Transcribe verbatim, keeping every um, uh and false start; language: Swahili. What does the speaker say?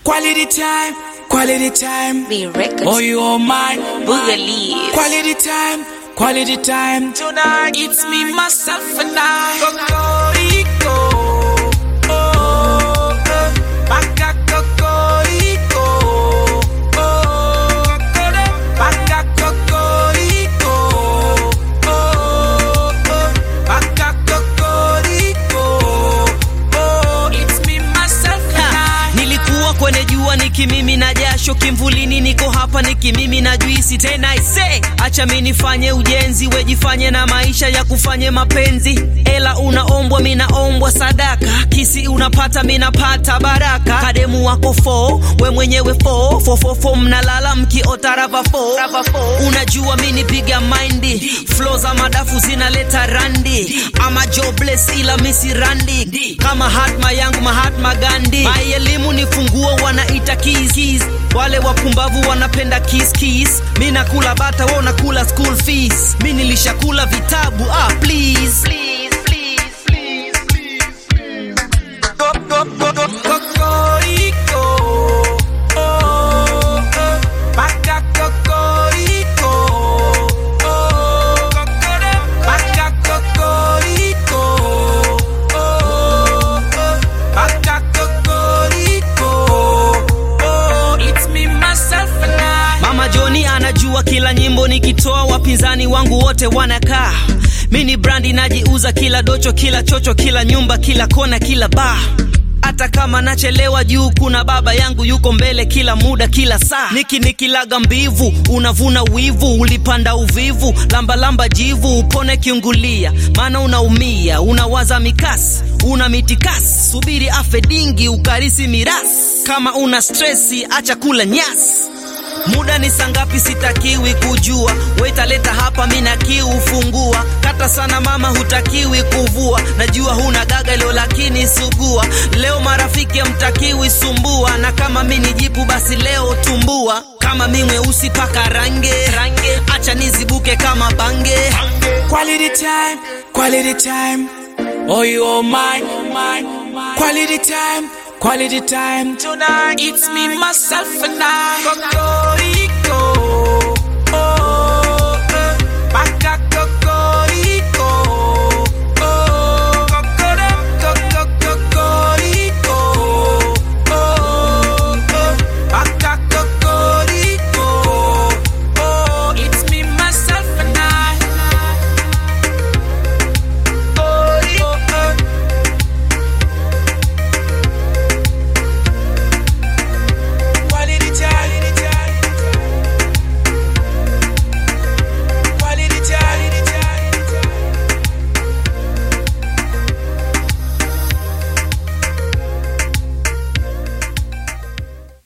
Quality time, quality time. The records. Oh, you are mine. Boogaloo. Quality time, quality time. Tonight, it's me, myself, and I. Cocorico. Oh, uh, Baka Cocorico. Oh, Baka Cocorico. Oh, Baka Cocorico. Oh, it's me, myself, and I. Nilikuwa kwenye jua nikimimi na jasho, kimvulini niko hapa nikimimi na juisi. Tena I say, acha mimi nifanye ujenzi, wejifanye na maisha ya kufanye mapenzi. Ela unaombwa mimi naombwa sadaka, kisi unapata mimi napata baraka. Kademu wako fo, we mwenyewe fo, fo fo fo mnalala mkiota rava fo. Unajua mimi nipiga mindy, flow za madafu zinaleta randi. Ama jobless ila misi randi, kama Hatma yangu Mahatma Gandhi. My elimu ni funguo wanaita keys, keys. Wale wapumbavu wanapenda kiss kiss. Mimi nakula bata wao nakula school fees. Mimi nilishakula vitabu ah please please please please please. Go go go go Cocorico. Oh, uh, Baka Cocorico. Oh, Baka Cocorico. Oh, uh, Baka Cocorico. Oh, it's me, myself, and I. Mama Johnny anajua kila nyimbo nikitoa wapinzani wangu wote wanakaa. Mini brandi najiuza kila docho, kila chocho, kila nyumba, kila kona, kila bar. Hata kama nachelewa juu kuna baba yangu yuko mbele kila muda kila saa. Niki nikilaga mbivu, unavuna wivu, ulipanda uvivu, lamba lamba jivu, upone kiungulia. Maana unaumia, unawaza mikasi, una mitikasi, subiri afe dingi, ukarisi mirasi. Kama una stressi, acha kula nyasi. Muda ni sangapi sitakiwi kujua, weta leta hapa mina kiu fungua. Kata sana mama hutakiwi kuvua, najua huna gaga leo lakini sugua. Leo marafiki mtakiwi sumbua, na kama mimi jipu basi leo tumbua. Kama mimi mweusi paka range, range. Acha nizibuke kama bange. Quality time, quality time. Oh, you are mine, mine. Quality time, quality time. Tonight, it's me, myself, and I. Cocorico.